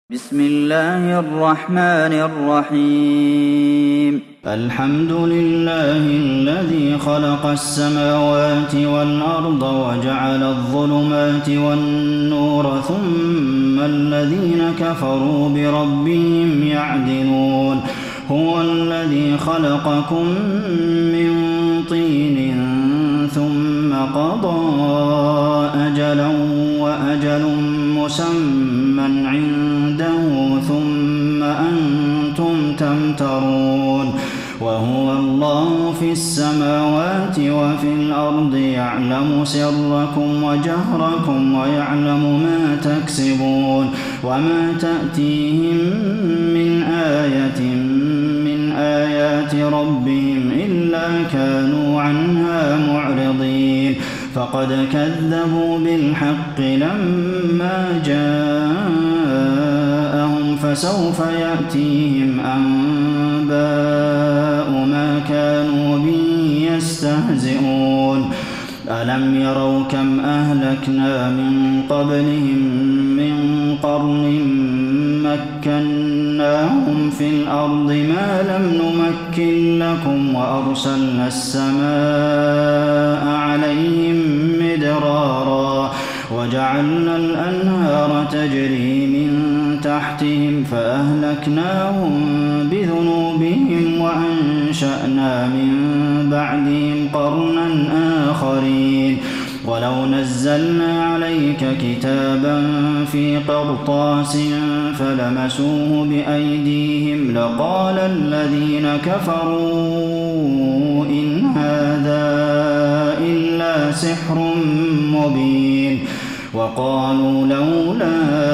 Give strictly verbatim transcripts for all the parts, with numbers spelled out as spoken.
بسم الله الرحمن الرحيم الحمد لله الذي خلق السماوات والأرض وجعل الظلمات والنور ثم الذين كفروا بربهم يعدلون هو الذي خلقكم من طين ثم قضى أجلا وأجل مسمى عنده ثم أنتم تمترون وهو الله في السماوات وفي الأرض يعلم سركم وجهركم ويعلم ما تكسبون وما تأتيهم من آية من آيات ربهم إلا كانوا عنها معرضين فقد كذبوا بالحق لما جاءهم فسوف يأتيهم أنباء ما كانوا به يستهزئون ألم يروا كم أهلكنا من قبلهم من قرن مكناهم في الأرض ما لم نمكن لكم وأرسلنا السماء عليهم مدرارا وجعلنا الأنهار تجري من تحتهم فأهلكناهم بذنوبهم وأنشأنا من بعدهم قرنا آخرين ولو نزلنا عليك كتابا في قرطاس فلمسوه بأيديهم لقال الذين كفروا إن هذا إلا سحر مبين وقالوا لولا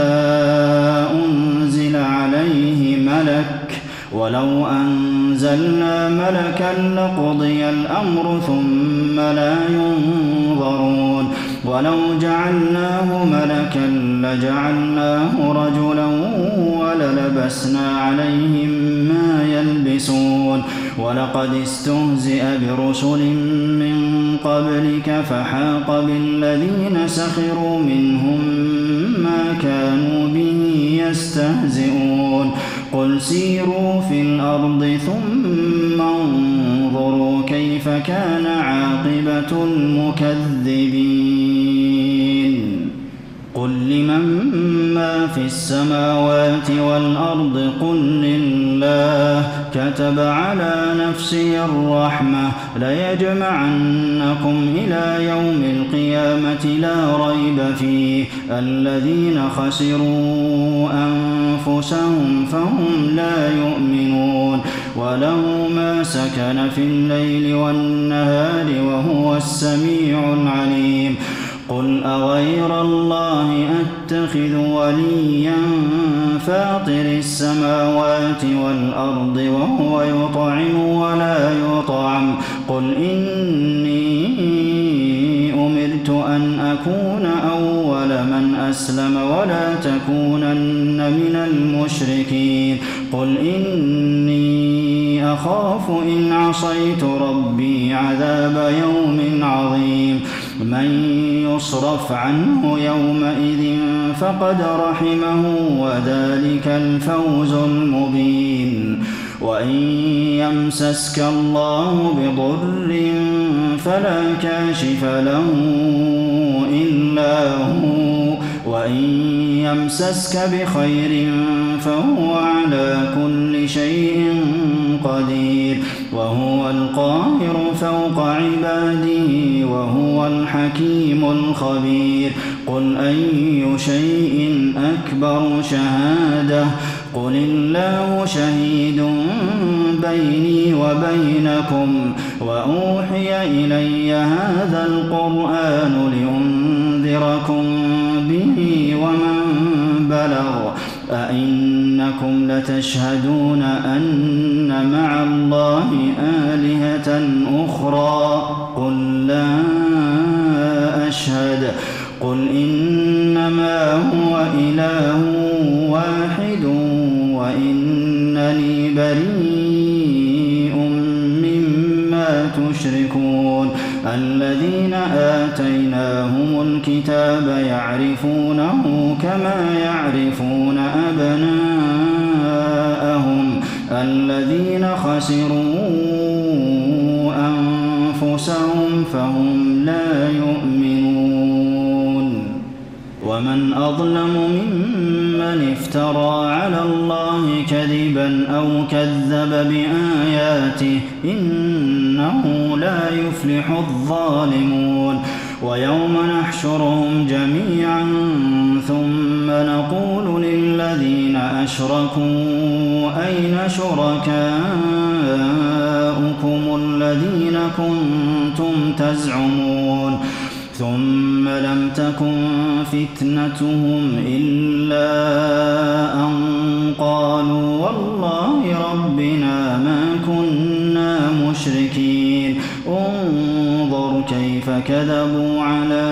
أنزل عليه ملك ولو أنزلنا ملكا لقضي الأمر ثم لا ينظرون ولو جعلناه ملكا لجعلناه رجلا وللبسنا عليهم ما يلبسون ولقد استهزئ برسل من قبلك فحاق بالذين سخروا منهم ما كانوا به يستهزئون قل سيروا في الأرض ثم انظروا كيف كان عاقبة المكذبين قل لمن ما في السماوات والأرض قل لله كتب على نفسه الرحمة ليجمعنكم إلى يوم القيامة لا ريب فيه الذين خسروا أنفسهم فهم لا يؤمنون وله ما سكن في الليل والنهار وهو السميع العليم قل أغير الله أتخذ وليا فاطر السماوات والأرض وهو يطعم ولا يطعم قل إني أمرت أن أكون أول من أسلم ولا تكونن من المشركين قل إني أخاف إن عصيت ربي عذاب يوم عظيم من يصرف عنه يومئذ فقد رحمه وذلك الفوز المبين وإن يمسسك الله بضر فلا كاشف له إلا هو وإن يمسسك بخير فهو على كل شيء قدير وهو القاهر فوق عباده وهو الحكيم الخبير قل أي شيء أكبر شهادة قل الله شهيد بيني وبينكم وأوحي إلي هذا القرآن لأنذركم به ومن بلغ أئنكم لتشهدون أن مع الله آلهة أخرى قل لا أشهد قل إنما هو إله واحد وإنني بريء مما تشركون الذين آتيناهم الكتاب يعرفونه كما يعرفون أبناءهم خسروا أنفسهم فهم لا يؤمنون ومن أظلم ممن افترى على الله كذبا أو كذب بآياته إنه لا يفلح الظالمون ويوم نحشرهم جميعا ثم نقول للذين أشركوا أين شركاؤكم الذين كنتم تزعمون ثم لم تكن فتنتهم إلا أن قالوا والله ربنا ما كنا مشركين انظر كيف كذبوا على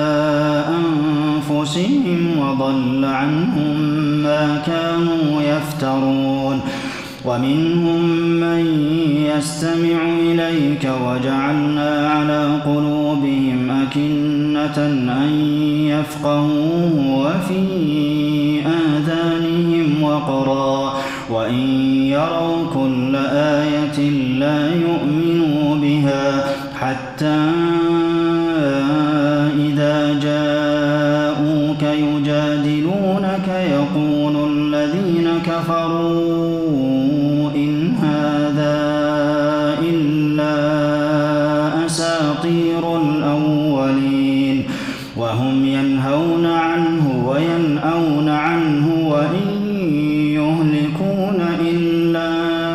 أنفسهم وضل عنهم ما كانوا يفترون ومنهم من يستمع إليك وجعلنا على قلوبهم أكنة أن يفقهوه وفي آذانهم وقرا وإن يروا كل آية لا يؤمنوا بها حتى إذا جاءوك يجادلونك يقول الذين كفروا إن هذا إلا أساطير الأولين وهم ينهون عنه وينأون عنه وإن يهلكون إلا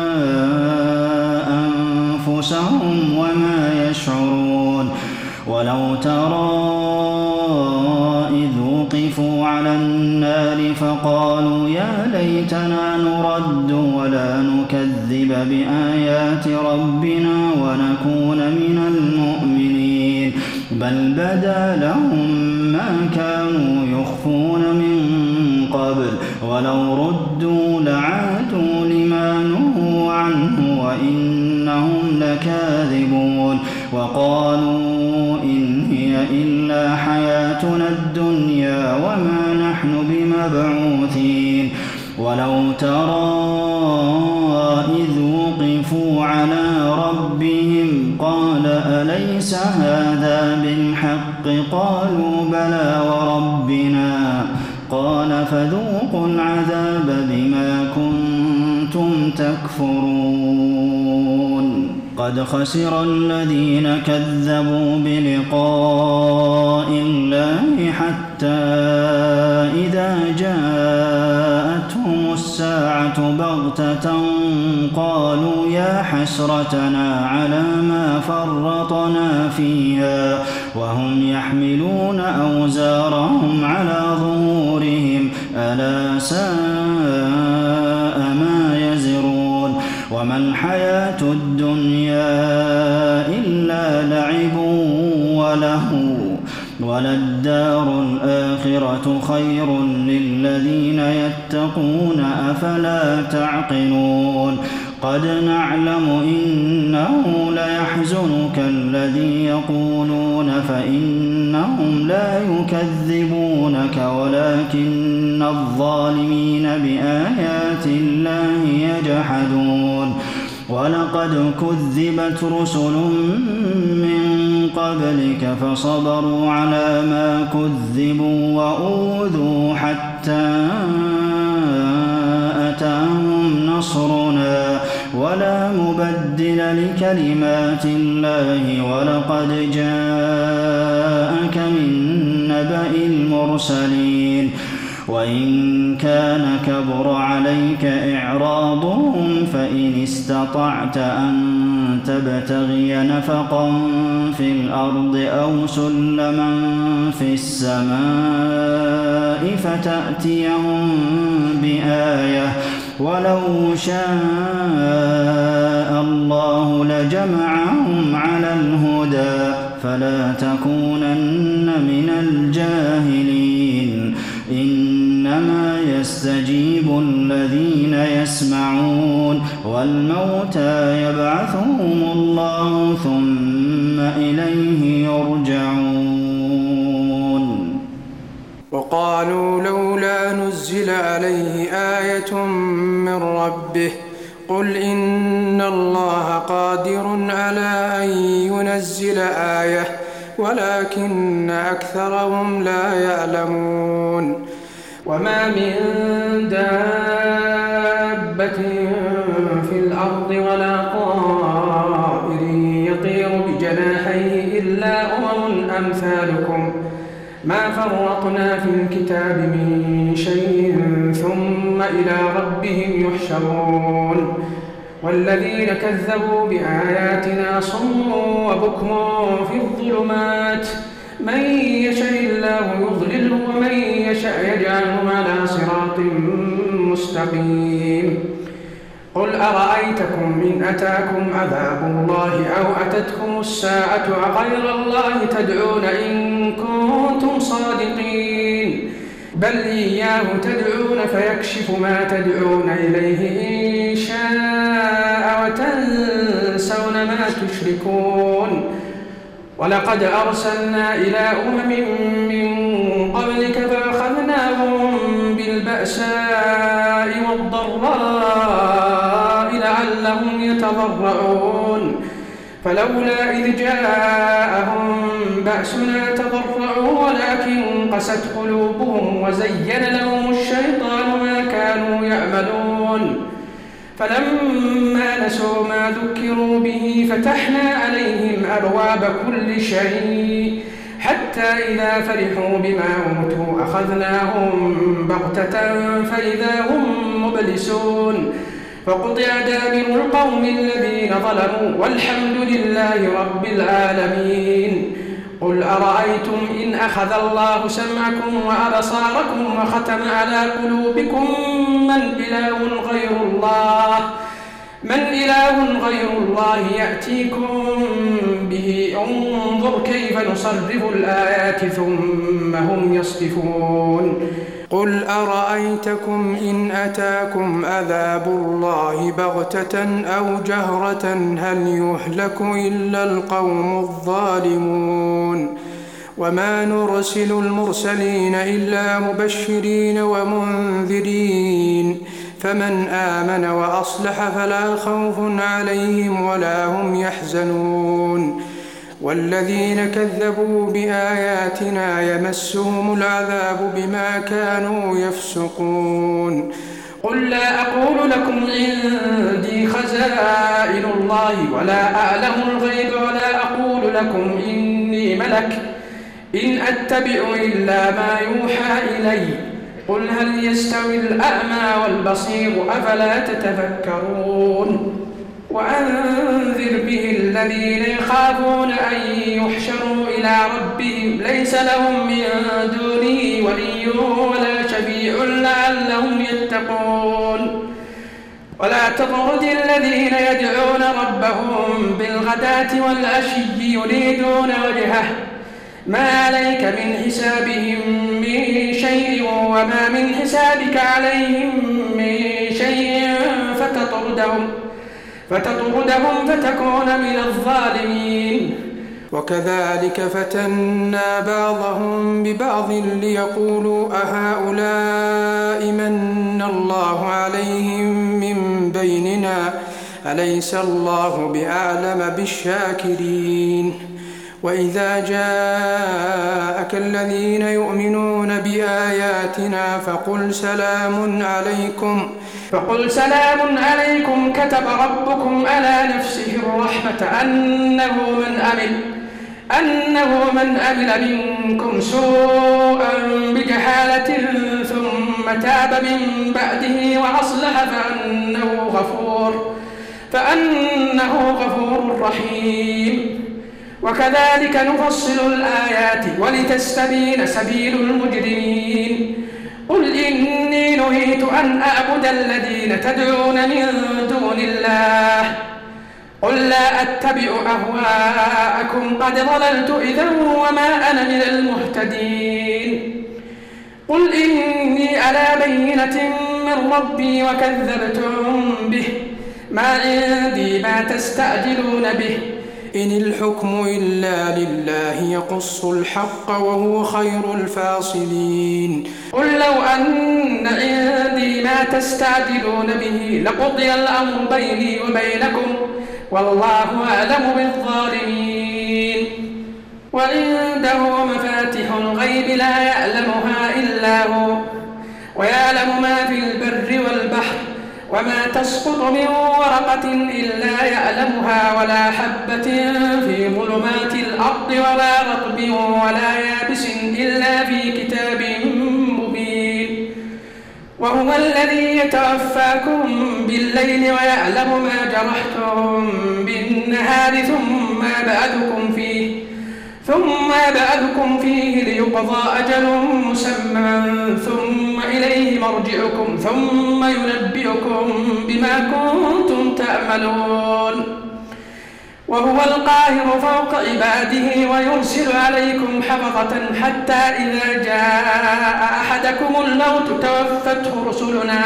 أنفسهم وما يشعرون ولو ترى إذ وقفوا على النار فقالوا يا ليتنا نرد ولا نكذب بآيات ربنا ونكون من المؤمنين بل بدا لهم ما كانوا يخفون من قبل ولو ردوا لعادوا لما نهوا عنه وإنهم لكاذبون وقالوا إن هي إلا حياتنا الدنيا وما نحن بمبعوثين ولو ترى إذ وقفوا على ربهم قال أليس هذا بالحق قالوا بلى وربنا قال فذوقوا العذاب بما كنتم تكفرون قد خسر الذين كذبوا بلقاء الله حتى إذا جاءتهم الساعة بغتة قالوا يا حسرتنا على ما فرطنا فيها وهم يحملون أوزارهم على ظهورهم ألا ساء ما يزرون وما الحياة الدنيا إلا لعب ولهو وللدار الآخرة خير للذين يتقون أفلا تعقلون قد نعلم إنه ليحزنك الذي يقولون فإنهم لا يكذبونك ولكن الظالمين بآيات الله يجحدون ولقد كذبت رسل من قبلك فصبروا على ما كذبوا وأوذوا حتى أتاهم نصرنا ولا مبدل لكلمات الله ولقد جاءك من نبأ المرسلين وإن كان كبر عليك إعراضهم فإن استطعت أن تبتغي نفقا في الأرض أو سلما في السماء فتأتيهم بآية ولو شاء الله لجمعهم على الهدى فلا تكونن من الجاهلين إنما يستجيب الذين يسمعون والموتى يبعثهم الله ثم إليه يرجعون وقالوا لولا نزل عليه آية من ربه قل إن الله قادر على أن ينزل آية ولكن أكثرهم لا يعلمون وما من دابة في الأرض ولا طائر يطير بجناحيه إلا أمم أمثالكم ما فرطنا في الكتاب من شيء ثم إلى ربهم يحشرون والذين كذبوا بآياتنا صم وبكم في الظلمات من يشاء الله يضلله ومن يشاء يجعله على صراط مستقيم قل أرأيتكم إن أتاكم عذاب الله أو أتتكم الساعة أغير الله تدعون إن كنتم صادقين بل إياه تدعون فيكشف ما تدعون إليه إن شاء وتنسون ما تشركون ولقد أرسلنا إلى أمم من قبلك فأخذناهم بالبأساء والضراء لعلهم يتضرعون فلولا إذ جاءهم بأسنا تضرعوا ولكن قست قلوبهم وزين لهم الشيطان ما كانوا يعملون فلما نسوا ما ذكروا به فتحنا عليهم أبواب كل شيء حتى إذا فرحوا بما أوتوا أخذناهم بغتة فإذا هم مبلسون فقطع دابر القوم الذين ظلموا والحمد لله رب العالمين قل أرأيتم إن أخذ الله سمعكم وأبصاركم وختم على قلوبكم من إله غير الله من إله غير الله يأتيكم به انظر كيف نصرف الآيات ثم هم يصدفون قل أرأيتكم إن أتاكم عذاب الله بغتة أو جهرة هل يهلك إلا القوم الظالمون وما نرسل المرسلين إلا مبشرين ومنذرين فمن آمن وأصلح فلا خوف عليهم ولا هم يحزنون والذين كذبوا بآياتنا يمسهم العذاب بما كانوا يفسقون قل لا أقول لكم عندي خزائن الله ولا أعلم الغيب ولا أقول لكم إني ملك إن أتبع إلا ما يوحى إلي قل هل يستوي الأعمى والبصير أفلا تتفكرون وأنذر به الذين يخافون أن يحشروا إلى ربهم ليس لهم من دونه ولي ولا شفيع لعلهم يتقون ولا تطرد الذين يدعون ربهم بالغداة والعشي يريدون وجهه ما عليك من حسابهم من شيء وما من حسابك عليهم من شيء فتطردهم فتطردهم فتكون من الظالمين وكذلك فتنا بعضهم ببعض ليقولوا أهؤلاء من الله عليهم من بيننا أليس الله بأعلم بالشاكرين وإذا جاءك الذين يؤمنون بآياتنا فقل سلام عليكم فقل سلام عليكم كتب ربكم على نفسه الرحمة أنه من أمل أنه من أمل منكم سوءا بجهالة ثم تاب من بعده وأصلح فأنه غفور فأنه غفور رحيم وكذلك نفصل الآيات ولتستبين سبيل المجرمين قل إني نهيت أن أعبد الذين تدعون من دون الله قل لا أتبع أهواءكم قد ضللت إذا وما أنا من المهتدين قل إني على بينة من ربي وكذبتم به ما عندي ما تستعجلون به إن الحكم إلا لله يقص الحق وهو خير الفاصلين قل لو أن عندي ما تستعجلون به لقضي الأمر بيني وبينكم والله أعلم بالظالمين وعنده مفاتح الغيب لا يعلمها إلا هو ويعلم ما في البر والبحر وما تسقط من ورقة إلا يعلمها ولا حبة في ظلمات الأرض ولا رطب ولا يابس إلا في كتاب مبين وهو الذي يتوفاكم بالليل ويعلم ما جرحتم بالنهار ثم يبعثكم فيه ثم يبعثكم فيه ليقضى أجل مسمى ثم إليه مرجعكم ثم ينبئكم بما كنتم تعملون وهو القاهر فوق عباده ويرسل عليكم حفظة حتى إذا جاء أحدكم الموت توفته رسلنا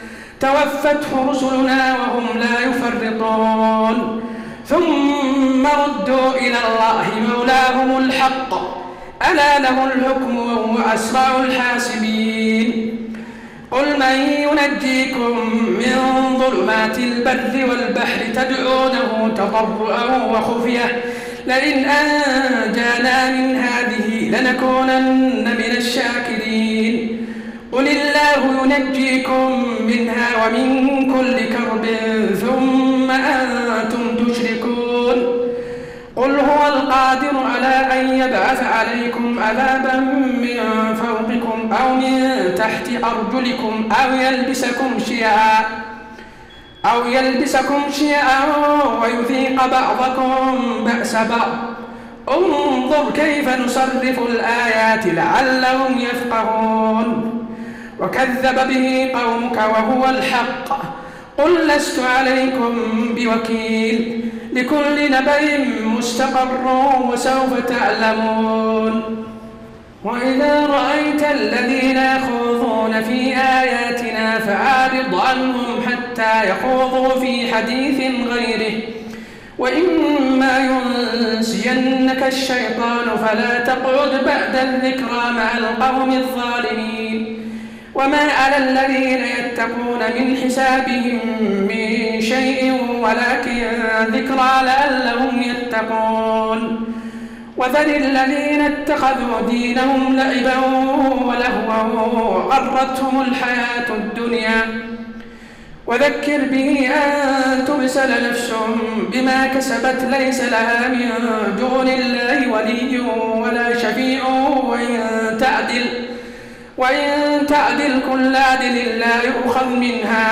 توفته رسلنا وهم لا يفرطون ثم ردوا إلى الله مولاهم الحق ألا له الحكم وهو أسرع الحاسبين قل من ينجيكم من ظلمات البر والبحر تدعونه تضرعا وخفية لئن أنجانا من هذه لنكونن من الشاكرين قل الله ينجيكم منها ومن كل كرب ثم أنتم تشركون قل هو القادر على أن يبعث عليكم عذابا من فوقكم أو من تحت أرجلكم أو يلبسكم شيعا أو يلبسكم شيعا ويذيق بعضكم بأس بعض انظر كيف نصرف الآيات لعلهم يفقهون وكذب به قومك وهو الحق قل لست عليكم بوكيل لكل نبأ مستقر وسوف تعلمون وإذا رأيت الذين يخوضون في آياتنا فأعرض عنهم حتى يخوضوا في حديث غيره وإما ينسينك الشيطان فلا تقعد بعد الذكرى مع القوم الظالمين وما على الذين يتقون من حسابهم من شيء ولكن ذكرى لعلهم يتقون وذر الذين اتخذوا دينهم لعبا ولهوا وغرتهم الحياة الدنيا وذكر به أن تبسل نفس بما كسبت ليس لها من دون الله ولي ولا شفيع وإن تعدل وإن تعدل كل عدل لا يؤخذ منها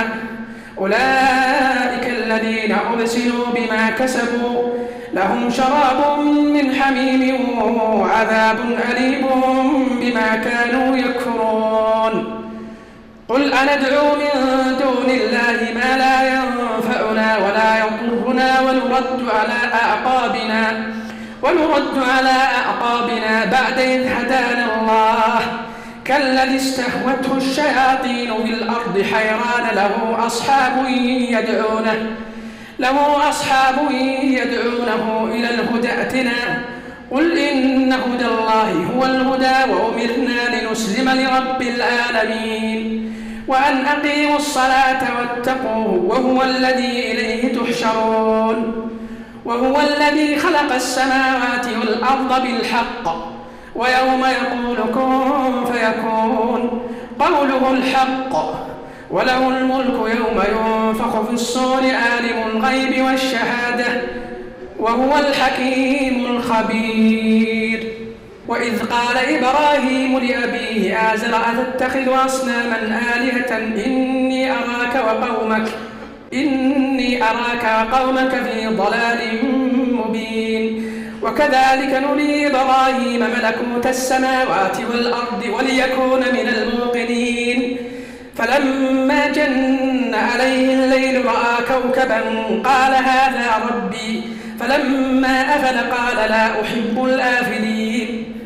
أولئك الذين أبسلوا بما كسبوا لهم شراب من حميم وعذاب أليم بما كانوا يكفرون قل أندعو من دون الله ما لا ينفعنا ولا يضرنا ونرد على أعقابنا ونرد على أعقابنا بعد إذ هدانا الله كالذي استهوته الشياطين في الأرض حيران له أصحاب يدعونه له أصحاب يدعونه إلى الهدى ائتنا قل إن هدى الله هو الهدى وأمرنا لنسلم لرب العالمين وأن أقيموا الصلاة واتقوه وهو الذي إليه تحشرون وهو الذي خلق السماوات والأرض بالحق ويوم يقول كن فيكون قوله الحق وله الملك يوم ينفخ في الصور عالم الغيب والشهادة وهو الحكيم الخبير وإذ قال إبراهيم لأبيه آزر أتتخذ أصناما آلهة إني أراك وقومك إني أراك وقومك في ضلال مبين وكذلك نري إبراهيم ملكوت السماوات والأرض وليكون من الموقنين فلما جن عليه الليل رأى كوكبا قال هذا ربي فلما أفل قال لا أحب الآفلين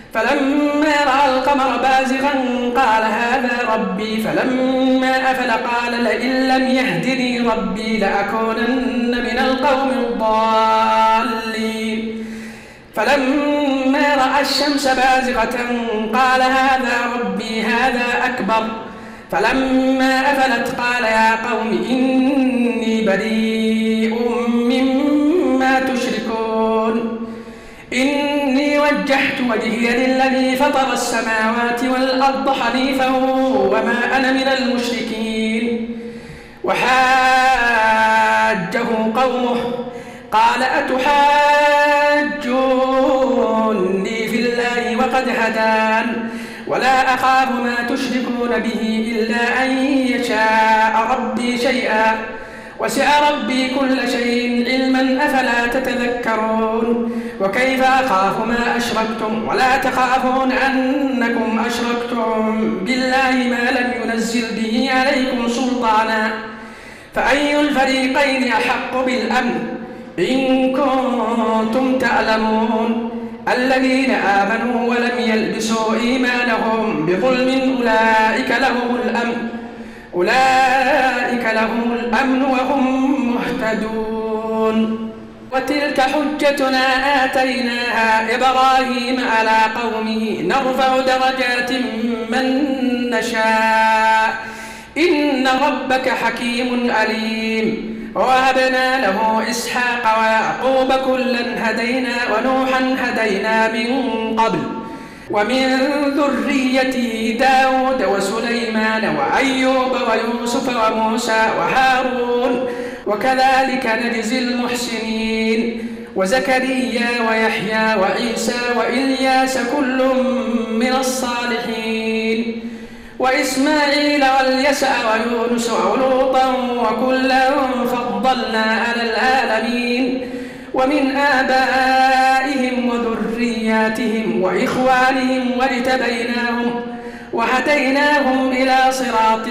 فلما رأى القمر بازغا قال هذا ربي فلما أفل قال لئن لم يهدني ربي لأكونن من القوم الضالين فلما رأى الشمس بازغة قال هذا ربي هذا أكبر فلما أفلت قال يا قوم إني بريء مما تشركون إني وجهت وجهي للذي فطر السماوات والأرض حنيفا وما أنا من المشركين وحاجه قومه قال أتحاجوني في الله وقد هدان ولا أخاف ما تشركون به إلا أن يشاء ربي شيئا وسع ربي كل شيء علما أفلا تتذكرون وكيف أخاف ما أشركتم ولا تخافون أنكم أشركتم بالله ما لم ينزل به عليكم سلطانا فأي الفريقين أحق بالأمن إن كنتم تعلمون الذين آمنوا ولم يلبسوا إيمانهم بظلم أولئك لهم الأمن أولئك لهم الأمن وهم مهتدون وتلك حجتنا آتيناها إبراهيم على قومه نرفع درجات من نشاء إن ربك حكيم عليم ووهبنا له إسحاق ويعقوب كلا هدينا ونوحا هدينا من قبل ومن ذريته داود وسليمان وأيوب ويوسف وموسى وهارون وكذلك نجزي المحسنين وزكريا ويحيى وعيسى وإلياس كل من الصالحين وإسماعيل واليسع ويونس ولوطا وكلا فضلنا على العالمين ومن آبائهم وذرياتهم وإخوانهم واجتبيناهم وهديناهم إلى صراط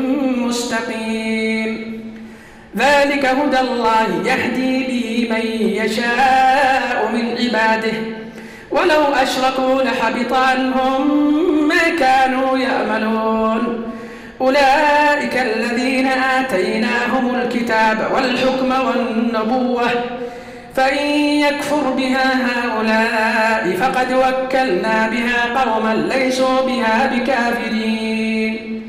مستقيم ذلك هدى الله يهدي به من يشاء من عباده ولو أشركوا لحبط عنهم ما كانوا يعملون أولئك الذين آتيناهم الكتاب والحكم والنبوة فإن يكفر بها هؤلاء فقد وكلنا بها قوما ليسوا بها بكافرين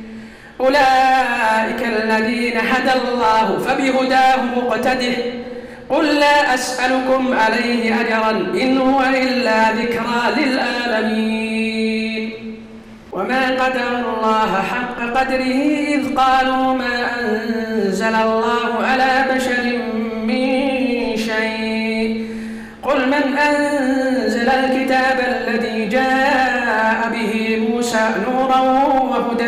أولئك الذين هدى الله فبهداه مقتده قل لا أسألكم عليه أجرا إن هو إلا ذكرى للعالمين وما قدر الله حق قدره إذ قالوا ما أنزل الله على بشر من شيء قل من أنزل الكتاب الذي جاء به موسى نورا وهدى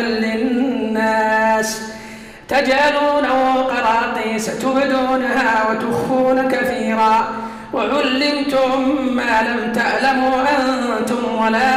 للناس تجعلونه قراطيس تبدونها وتخفون كثيرا وعلمتم ما لم تعلموا أنتم ولا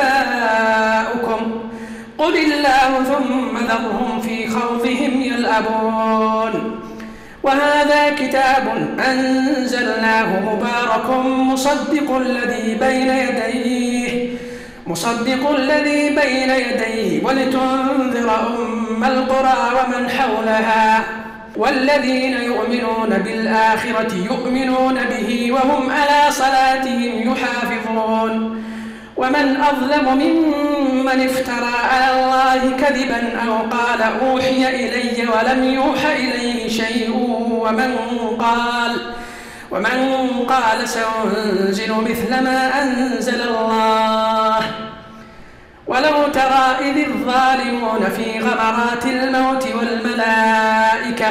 آباؤكم قل الله ثم ذرهم في خوضهم يلعبون وهذا كتاب أنزلناه مبارك مصدق الذي بين يديه مصدق الذي بين يديه ولتنذر أم القرى ومن حولها والذين يؤمنون بالآخرة يؤمنون به وهم على صلاتهم يحافظون ومن أظلم ممن افترى على الله كذبا أو قال أوحي إلي ولم يوحى إليه شيء ومن قال ومن قال سأنزل مثل ما أنزل الله ولو ترى إذ الظالمون في غمرات الموت والملائكة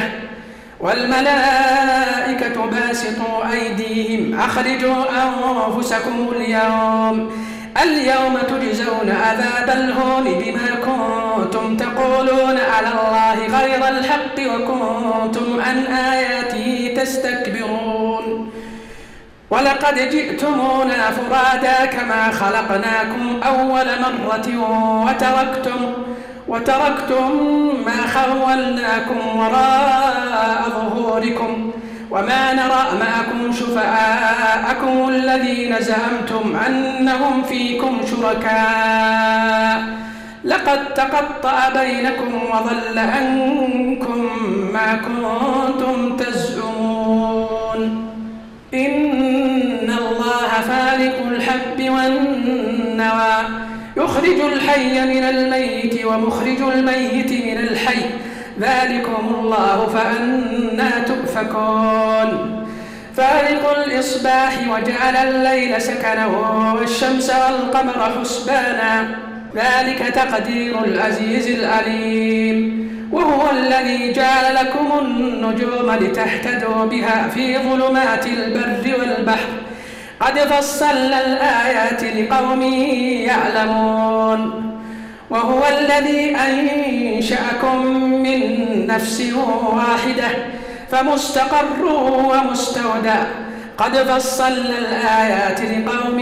والملائكة باسطوا أيديهم أخرجوا أنفسكم اليوم اليوم تجزون عذاب الهون بما كنتم تقولون على الله غير الحق وكنتم عن آياته تستكبرون ولقد جئتمونا فرادا كما خلقناكم أول مرة وتركتم وتركتم ما خولناكم وراء ظهوركم وما نرى معكم شفعاءكم الذين زعمتم أنهم فيكم شركاء لقد تقطع بينكم وضل عنكم ما كنتم تزعمون إن الله فالق الحب والنوى يخرج الحي من الميت ومخرج الميت من الحي ذلكم الله فأنى تؤفكون فالق الإصباح وجعل الليل سكنا والشمس والقمر حسبانا ذلك تقدير العزيز العليم وهو الذي جعل لكم النجوم لتهتدوا بها في ظلمات البر والبحر قد فصلنا الآيات لقوم يعلمون وهو الذي أنشأكم من نفس واحدة فمستقر ومستودع قد فصلنا الآيات لقوم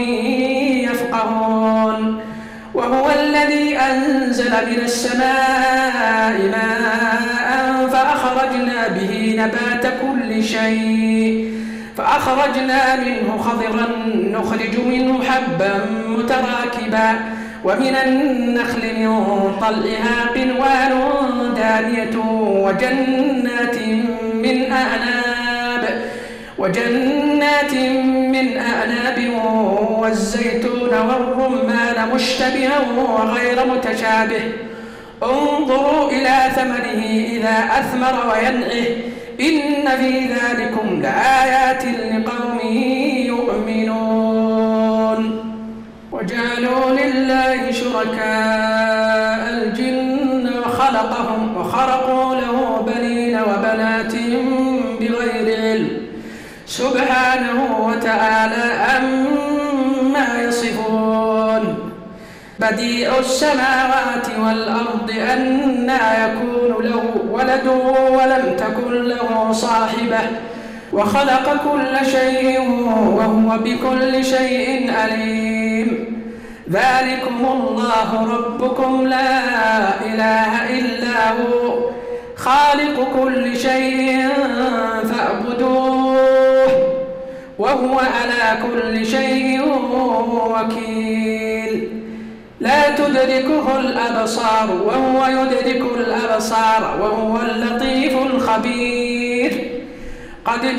يفقهون وهو الذي أنزل من السماء ماء فأخرجنا به نبات كل شيء فأخرجنا منه خضرا نخرج منه حبا متراكبا ومن النخل من طلعها قنوان دانية وجنات من أعناب وجنات من أعناب والزيتون والرمان مشتبها وغير متشابه انظروا إلى ثمره إذا أثمر وينعه إن في ذلكم لآيات لقوم يؤمنون وجعلوا لله شركاء الجن وخلقهم وخرقوا له بنين وبنات بغير علم سبحانه وتعالى عما يصفون بديع السماوات والأرض أنى يكون له ولد ولم تكن له صاحبة وخلق كل شيء وهو بكل شيء عليم ذلكم الله ربكم لا إله إلا هو خالق كل شيء فاعبدوه وهو على كل شيء وكيل لا تدركه الأبصار وهو يدرك الأبصار وهو اللطيف الخبير قد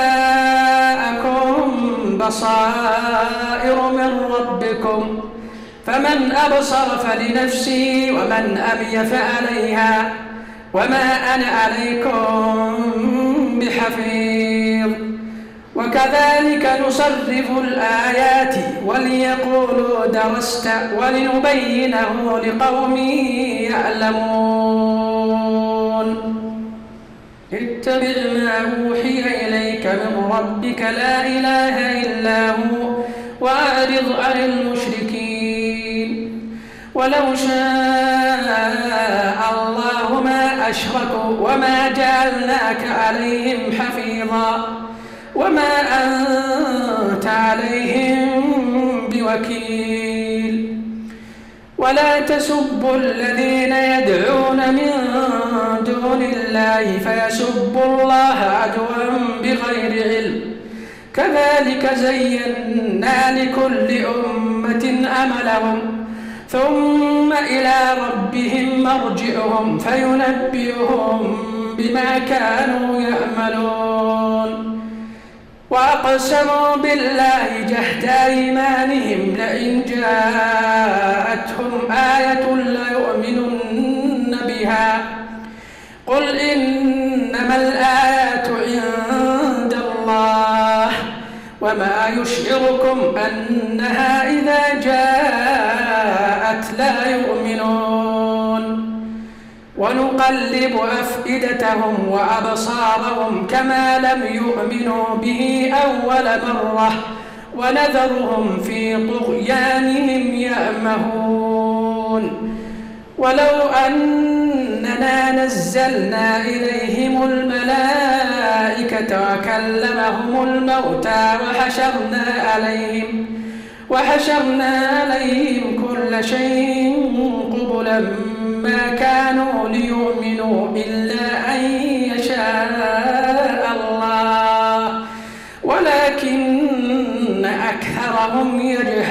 جاءكم بصائر من ربكم فمن أبصر فلنفسه ومن أمي فعليها وما أنا عليكم بحفيظ وكذلك نصرف الآيات وليقولوا درست ولنبينه لقوم يعلمون اتبع ما أوحي إليك من ربك لا إله إلا هو وأعرض عن المشركين ولو شاء الله ما أشركوا وما جعلناك عليهم حفيظا وما أنت عليهم بوكيل ولا تسبوا الذين يدعون من دون الله فيسبوا الله عدوا بغير علم كذلك زينا لكل أمة عملهم ثم إلى ربهم مرجعهم فينبئهم بما كانوا يعملون وأقسموا بالله جهد أيمانهم لئن جاءتهم آية ليؤمنن بها قل إنما الآيات عند الله وما يشعركم أنها إذا جاءت لا يؤمنون ونقلب أفئدتهم وأبصارهم كما لم يؤمنوا به أول مرة ونذرهم في طغيانهم يأمهون ولو أننا نزلنا إليهم الملائكة وكلمهم الموتى وحشرنا عليهم وحشرنا عليهم كل شيء قبلا ما كانوا ليؤمنوا إلا أن يشاء الله وهم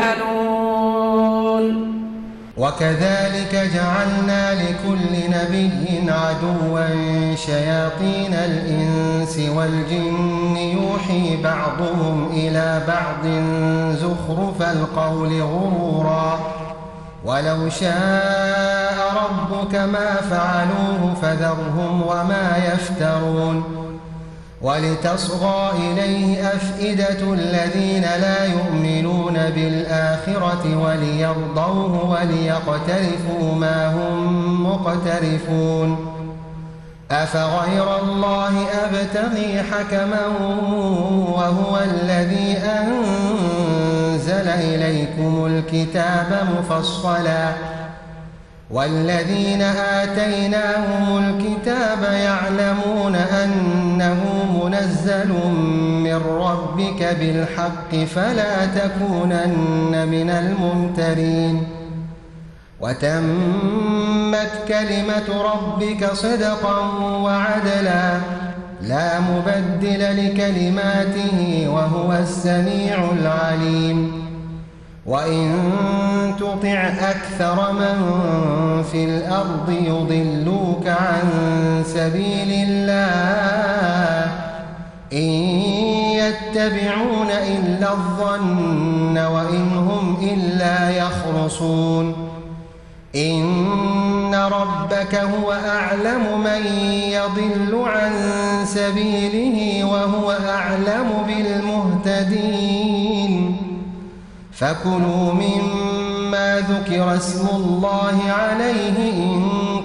يجهلون. وكذلك جعلنا لكل نبي عدوا شياطين الإنس والجن يوحي بعضهم إلى بعض زخرف القول غرورا ولو شاء ربك ما فعلوه فذرهم وما يفترون. ولتصغى إليه أفئدة الذين لا يؤمنون بالآخرة وليرضوه وليقترفوا ما هم مقترفون. أفغير الله أبتغي حكما وهو الذي أنزل إليكم الكتاب مفصلا والذين آتيناهم الكتاب يعلمون أنه منزل من ربك بالحق فلا تكونن من الممترين. وتمت كلمة ربك صدقا وعدلا لا مبدل لكلماته وهو السميع العليم. وإن تطع أكثر من في الأرض يضلوك عن سبيل الله إن يتبعون إلا الظن وإن هم إلا يخرصون. إن ربك هو أعلم من يضل عن سبيله وهو أعلم بالمهتدين. فكلوا مما ذكر اسم الله عليه إن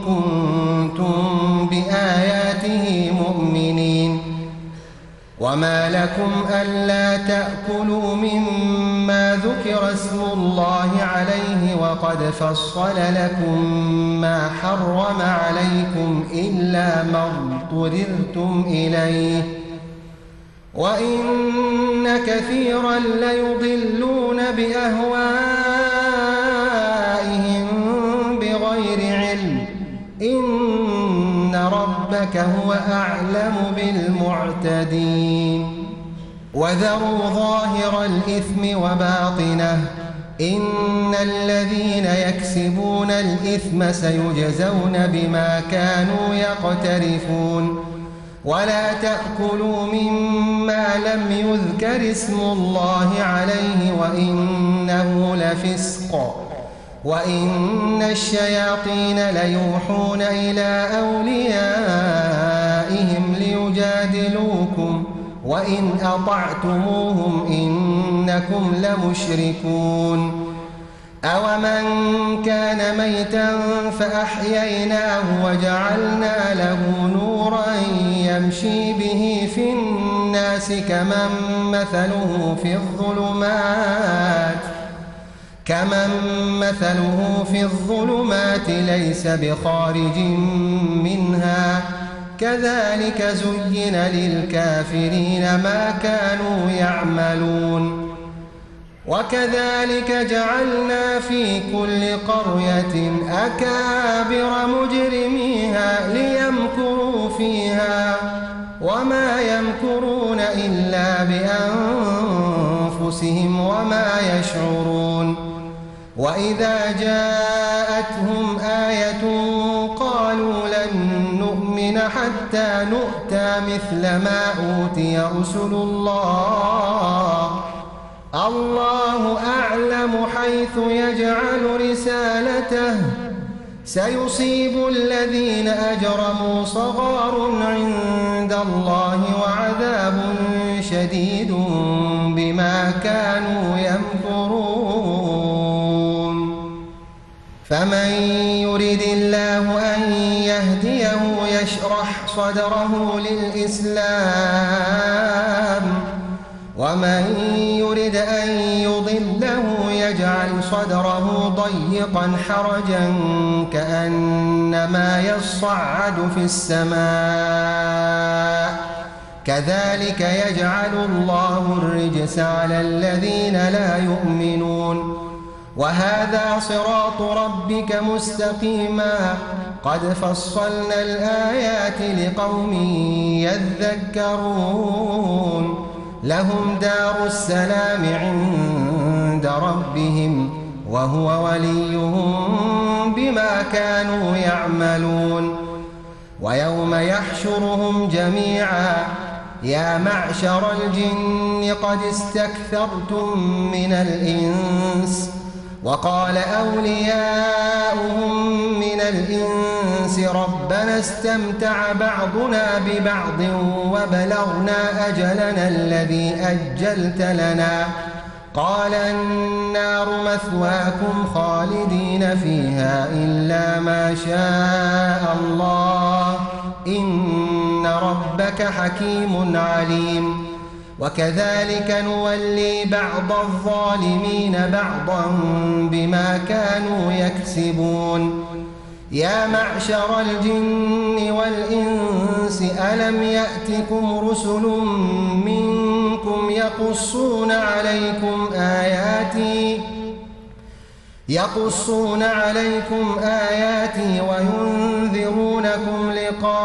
كنتم بآياته مؤمنين. وما لكم ألا تأكلوا مما ذكر اسم الله عليه وقد فصل لكم ما حرم عليكم إلا ما اضطررتم إليه وإن كثيرا ليضلون بأهوائهم بغير علم إن ربك هو أعلم بالمعتدين. وذروا ظاهر الإثم وباطنه إن الذين يكسبون الإثم سيجزون بما كانوا يقترفون. ولا تأكلوا مما لم يذكر اسم الله عليه وإنه لفسق وإن الشياطين ليوحون إلى أوليائهم ليجادلوكم وإن أطعتموهم إنكم لمشركون. أومن كان ميتا فأحييناه وجعلنا له نورا يمشي به في الناس كمن مثله في الظلمات كمن مثله في الظلمات ليس بخارج منها كذلك زين للكافرين ما كانوا يعملون. وكذلك جعلنا في كل قرية أكابر مجرميها ليمكروا فيها وما يمكرون إلا بأنفسهم وما يشعرون. وإذا جاءتهم آية قالوا لن نؤمن حتى نؤتى مثل ما أوتي رسل الله الله أعلم حيث يجعل رسالته سيصيب الذين أجرموا صغار عند الله وعذاب شديد بما كانوا يمكرون. فمن يرد الله أن يهديه يشرح صدره للإسلام ومن يرد أن يضله يجعل صدره ضيقا حرجا كأنما يصعد في السماء كذلك يجعل الله الرجس على الذين لا يؤمنون. وهذا صراط ربك مستقيما قد فصلنا الآيات لقوم يذكرون. لهم دار السلام عند ربهم وهو وليهم بما كانوا يعملون. ويوم يحشرهم جميعا يا معشر الجن قد استكثرتم من الإنس، وقال أولياؤهم من الإنس ربنا استمتع بعضنا ببعض وبلغنا أجلنا الذي أجلت لنا، قال النار مثواكم خالدين فيها إلا ما شاء الله إن ربك حكيم عليم. وكذلك نولي بعض الظالمين بعضا بما كانوا يكسبون. يا معشر الجن والإنس ألم يأتكم رسل منكم يقصون عليكم آياتي يقصون عليكم آياتي وينذرونكم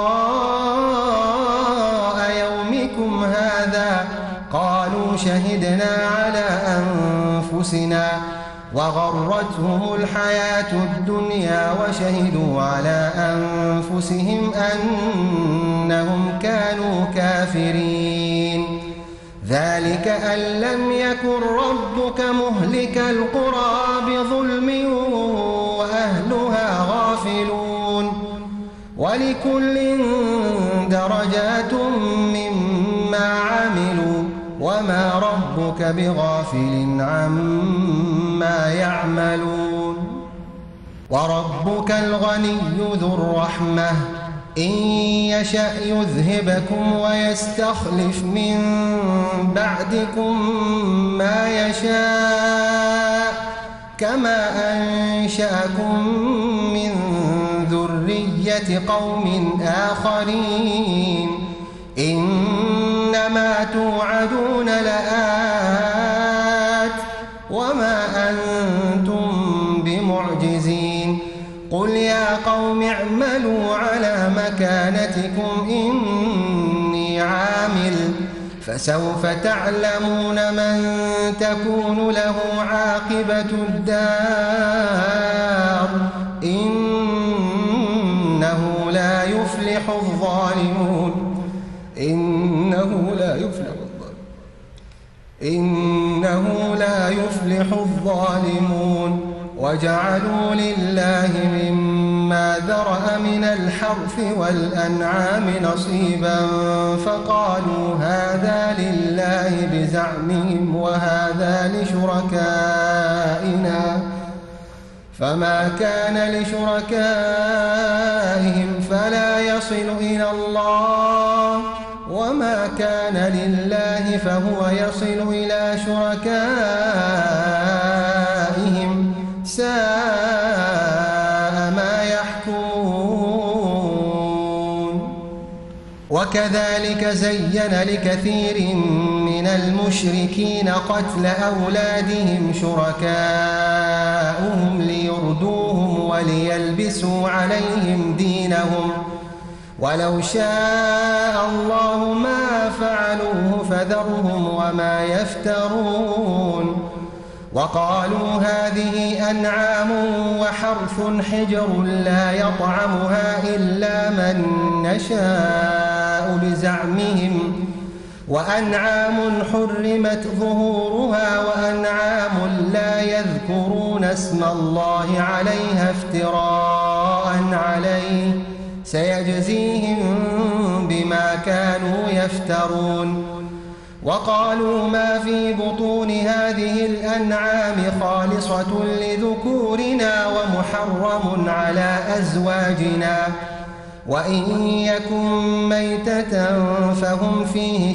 لقاء يومكم هذا، قالوا شهدنا على أنفسنا وغرتهم الحياة الدنيا وشهدوا على أنفسهم أنهم كانوا كافرين. ذلك أن لم يكن ربك مهلك القرى بظلم وأهلها غافلون، ولكل درجات مما عملوا وما ربك بغافل عما يعملون. وربك الغني ذو الرحمة إن يشأ يذهبكم ويستخلف من بعدكم ما يشاء كما أنشأكم من ذرية قوم آخرين، إنما توعدون لآت وما أنتم بمعجزين. قل يا قوم اعملوا على مكانتكم إني عامل فسوف تعلمون من تكون له عاقبة الدار إنه لا يفلح الظالمون إنه لا يفلح الظالمون إنه لا يفلح الظالمون. وجعلوا لله مما ذرأ من الحرث والأنعام نصيبا فقالوا هذا لله بزعمهم وهذا لشركائنا، فما كان لشركائهم فلا يصل إلى الله وما كان لله فهو يصل إلى شركائهم ساء ما يحكمون. وكذلك زين لكثير من المشركين قتل أولادهم شركاؤهم ليردوهم وليلبسوا عليهم دينهم، ولو شاء الله ما فعلوه فذرهم وما يفترون. وقالوا هذه أنعام وحرث حجر لا يطعمها إلا من نشاء بزعمهم، وأنعام حرمت ظهورها وأنعام لا يذكرون اسم الله عليها افتراء عليه سيجزيهم بما كانوا يفترون. وقالوا ما في بطون هذه الأنعام خالصة لذكورنا ومحرم على أزواجنا، وإن يكن ميتة فهم فيه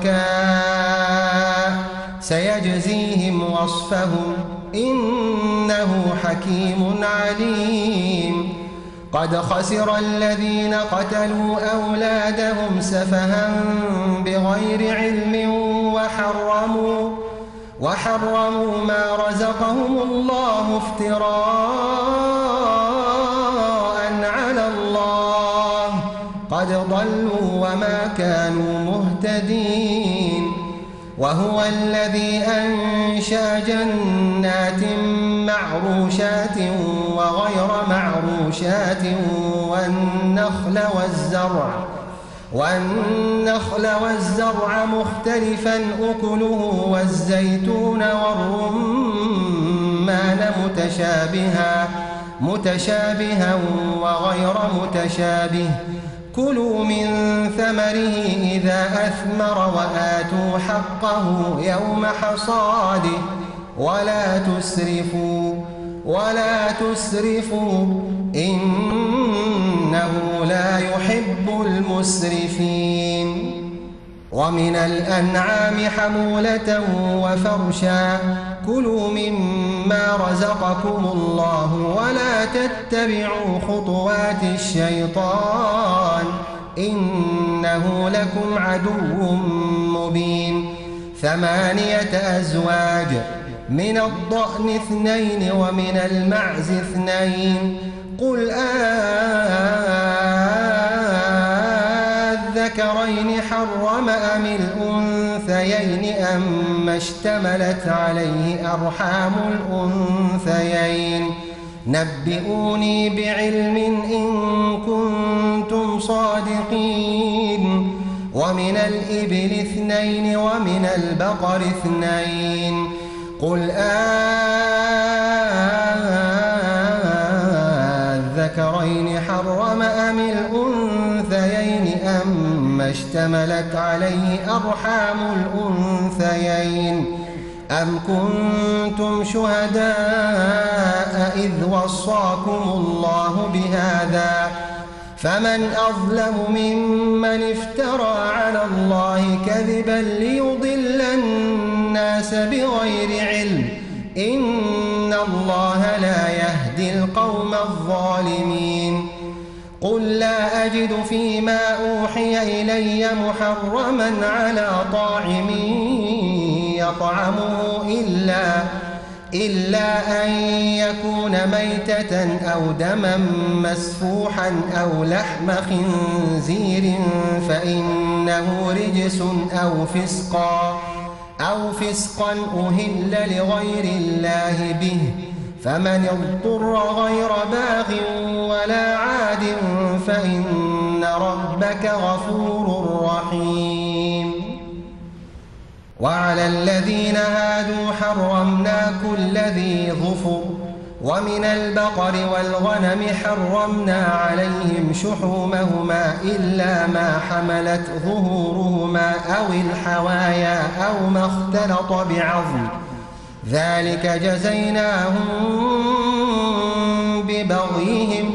شركاء سيجزيهم وصفهم إنه حكيم عليم. قد خسر الذين قتلوا أولادهم سفها بغير علم وحرموا وحرموا ما رزقهم الله افتراء على الله قد ضلوا وما كانوا مهتدين. وهو الذي أنشأ جنات معروشات وغير معروشات والنخل والزرع والنخل والزرع مختلفا أكله والزيتون والرمان متشابها متشابها وغير متشابه كلوا من ثمره إذا أثمر وآتوا حقه يوم حصاده ولا تسرفوا ولا تسرفوا إنه لا يحب المسرفين. ومن الأنعام حمولة وفرشا كلوا مما رزقكم الله ولا تتبعوا خطوات الشيطان إنه لكم عدو مبين. ثمانية أزواج من الضأن اثنين ومن المعز اثنين قل أذكرين حرم أم الأنثيين أما اشتملت عليه أرحام الأنثيين نبئوني بعلم إن كنتم صادقين. ومن الإبل اثنين ومن البقر اثنين قل أذكرين حرم أم الأنثيين أما اشتملت عليه أرحام الأنثيين أم كنتم شهداء إذ وصاكم الله بهذا فمن أظلم ممن افترى على الله كذبا ليضل الناس بغير علم إن الله لا يهدي القوم الظالمين. قل لا أجد فيما أوحي إلي محرما على طاعم يطعمه إلا إلا أن يكون ميتة أو دما مسفوحا أو لحم خنزير فإنه رجس أو فسقا أو فسقا أهل لغير الله به فمن اضطر غير باغ ولا عاد فإن ربك غفور رحيم. وعلى الذين هادوا حرمنا كل ذي ظفر ومن البقر والغنم حرمنا عليهم شحومهما إلا ما حملت ظهورهما أو الحوايا أو ما اختلط بعظم ذلك جزيناهم ببغيهم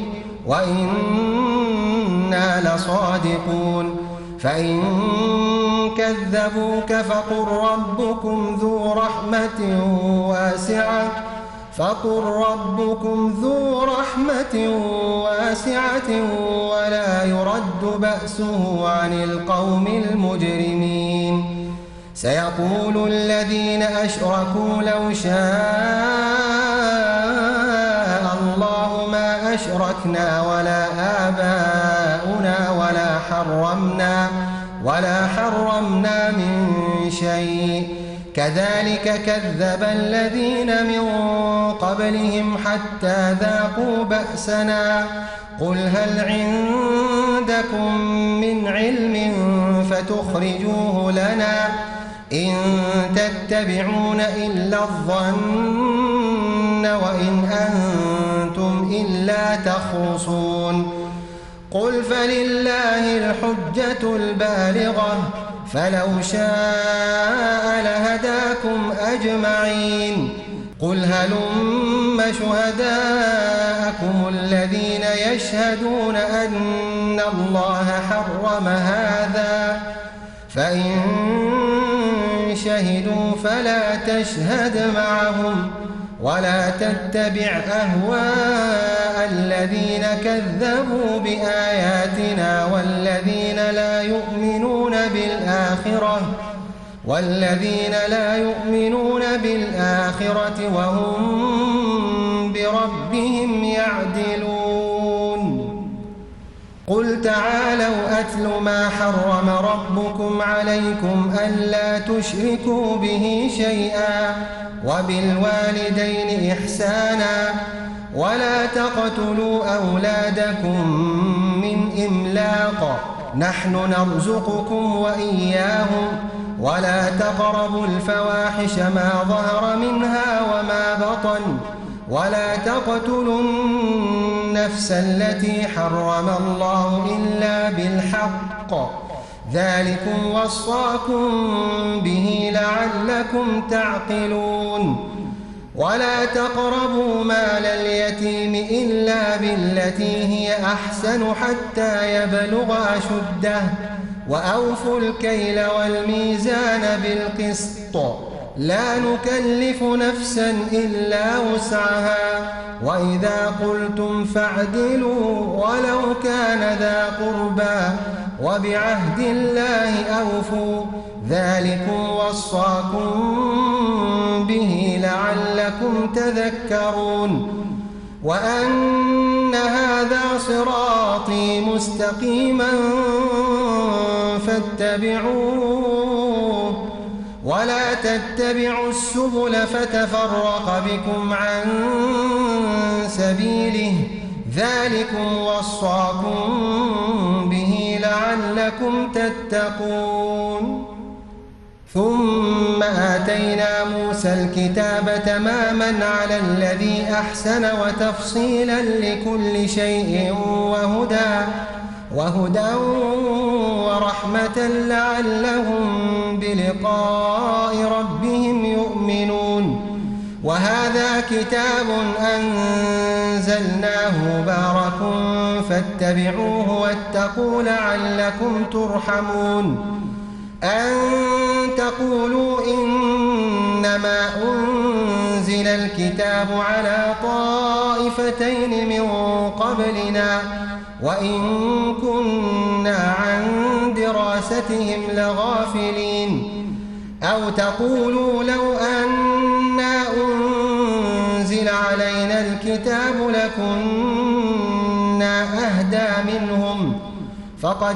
وإنا لصادقون. فإن كذبوك فقل ربكم ذو رحمة واسعة فقل ربكم ذو رحمة واسعة ولا يرد بأسه عن القوم المجرمين. سيقول الذين أشركوا لو شاء الله ما أشركنا ولا آباؤنا ولا حرمنا ولا حرمنا من شيء كذلك كذب الذين من قبلهم حتى ذاقوا بأسنا قل هل عندكم من علم فتخرجوه لنا إن تتبعون إلا الظن وإن أنتم إلا تخرصون. قل فلله الحجة البالغة فلو شاء لهداكم أجمعين. قل هلم شهداءكم الذين يشهدون أن الله حرم هذا فإن شهدوا فلا تشهد معهم ولا تتبع أهواء الذين كذبوا بآياتنا والذين لا يؤمنون بالآخرة والذين لا يؤمنون بالآخرة وهم بربهم يعدلون. قل تعالوا أتل ما حرم ربكم عليكم ألا تشركوا به شيئا وبالوالدين إحسانا ولا تقتلوا أولادكم من إملاق نحن نرزقكم وإياهم ولا تقربوا الفواحش ما ظهر منها وما بطن ولا تقتلوا النفس التي حرم الله إلا بالحق ذلكم وصاكم به لعلكم تعقلون ولا تقربوا مال اليتيم إلا بالتي هي أحسن حتى يبلغ أشده وأوفوا الكيل والميزان بالقسط لا نكلف نفسا إلا وسعها وإذا قلتم فاعدلوا ولو كان ذا قربى وبعهد الله أوفوا ذلكم وصاكم به لعلكم تذكرون وأن هذا صراطي مستقيما فاتبعوه ولا تتبعوا السبل فتفرق بكم عن سبيله ذلكم وصاكم به لعلكم تتقون ثم آتينا موسى الكتاب تماما على الذي أحسن وتفصيلا لكل شيء وهدى وهدى ورحمة لعلهم بلقاء ربهم يؤمنون وهذا كتاب أنزلناه مبارك فاتبعوه واتقوا لعلكم ترحمون أن تقولوا إنما أنزل الكتاب على طائفتين من قبلنا وإن كنا عن دراستهم لغافلين أو تقولوا لو أنا أنزل علينا الكتاب لكنا أهدى منهم فقد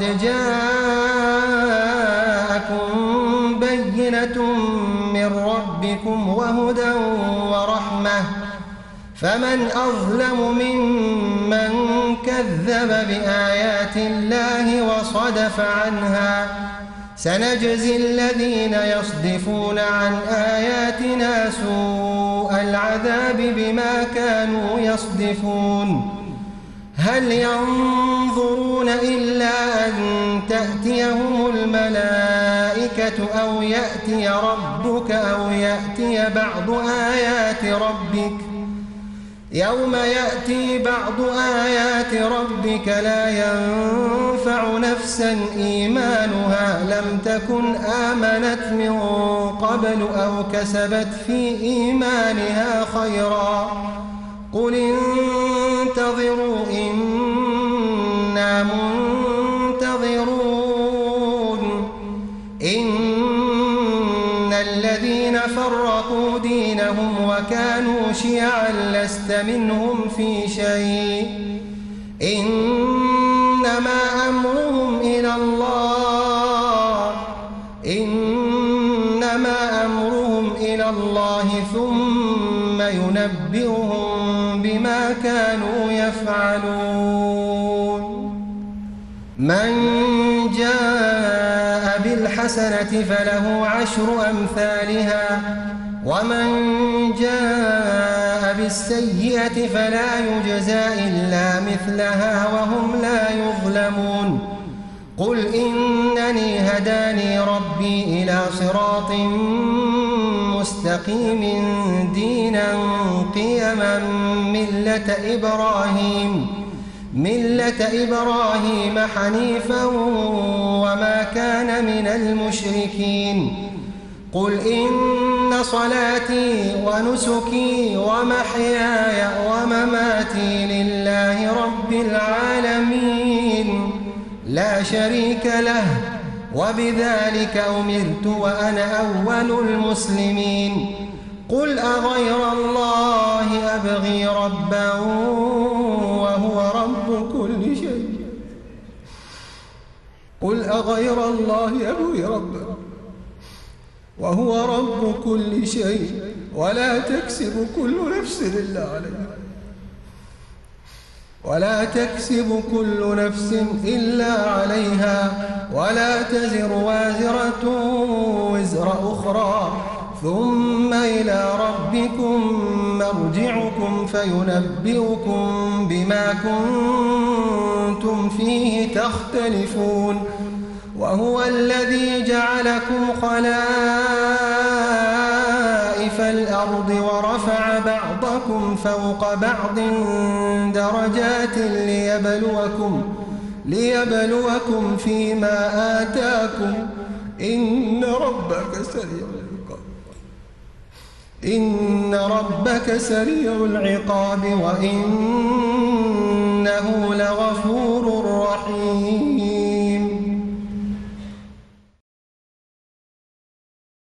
جاءكم بينة من ربكم وهدى ورحمة فمن أظلم ممن كذب بآيات الله وصدف عنها سنجزي الذين يصدفون عن آياتنا سوء العذاب بما كانوا يصدفون هل ينظرون إلا أن تأتيهم الملائكة أو يأتي ربك أو يأتي بعض آيات ربك يوم يأتي بعض آيات ربك لا ينفع نفسا إيمانها لم تكن آمنت من قبل أو كسبت في إيمانها خيرا قل انتظروا إنا منتظرون إن الذين فرقوا دينهم وكانوا شيعا لست منهم في شيء إنما أمرهم إلى الله إنما أمرهم إلى الله ثم ينبئهم بما كانوا يفعلون من جاء بالحسنة فله عشر أمثالها ومن جاء بالسيئة فلا يجزى إلا مثلها وهم لا يظلمون قل إنني هداني ربي إلى صراط مستقيم دينا قيما ملة إبراهيم ملة إبراهيم حنيفا وما كان من المشركين قل إن صلاتي ونسكي ومحياي ومماتي لله رب العالمين لا شريك له وبذلك أمرت وأنا أول المسلمين قل أغير الله أبغي ربا وهو رب كل شيء قل أغير الله يبغي ربا وهو رب كل شيء ولا تكسب كل نفس إلا عليها ولا تكسب كل نفس إلا عليها ولا تزر وازرة وزر أخرى ثم إلى ربكم مرجعكم فينبئكم بما كنتم فيه تختلفون وهو الذي جعلكم خلائف الأرض ورفع بعضكم فوق بعض درجات ليبلوكم ليبلوكم فيما آتاكم إن ربك سريع العقاب إن ربك سريع العقاب وإن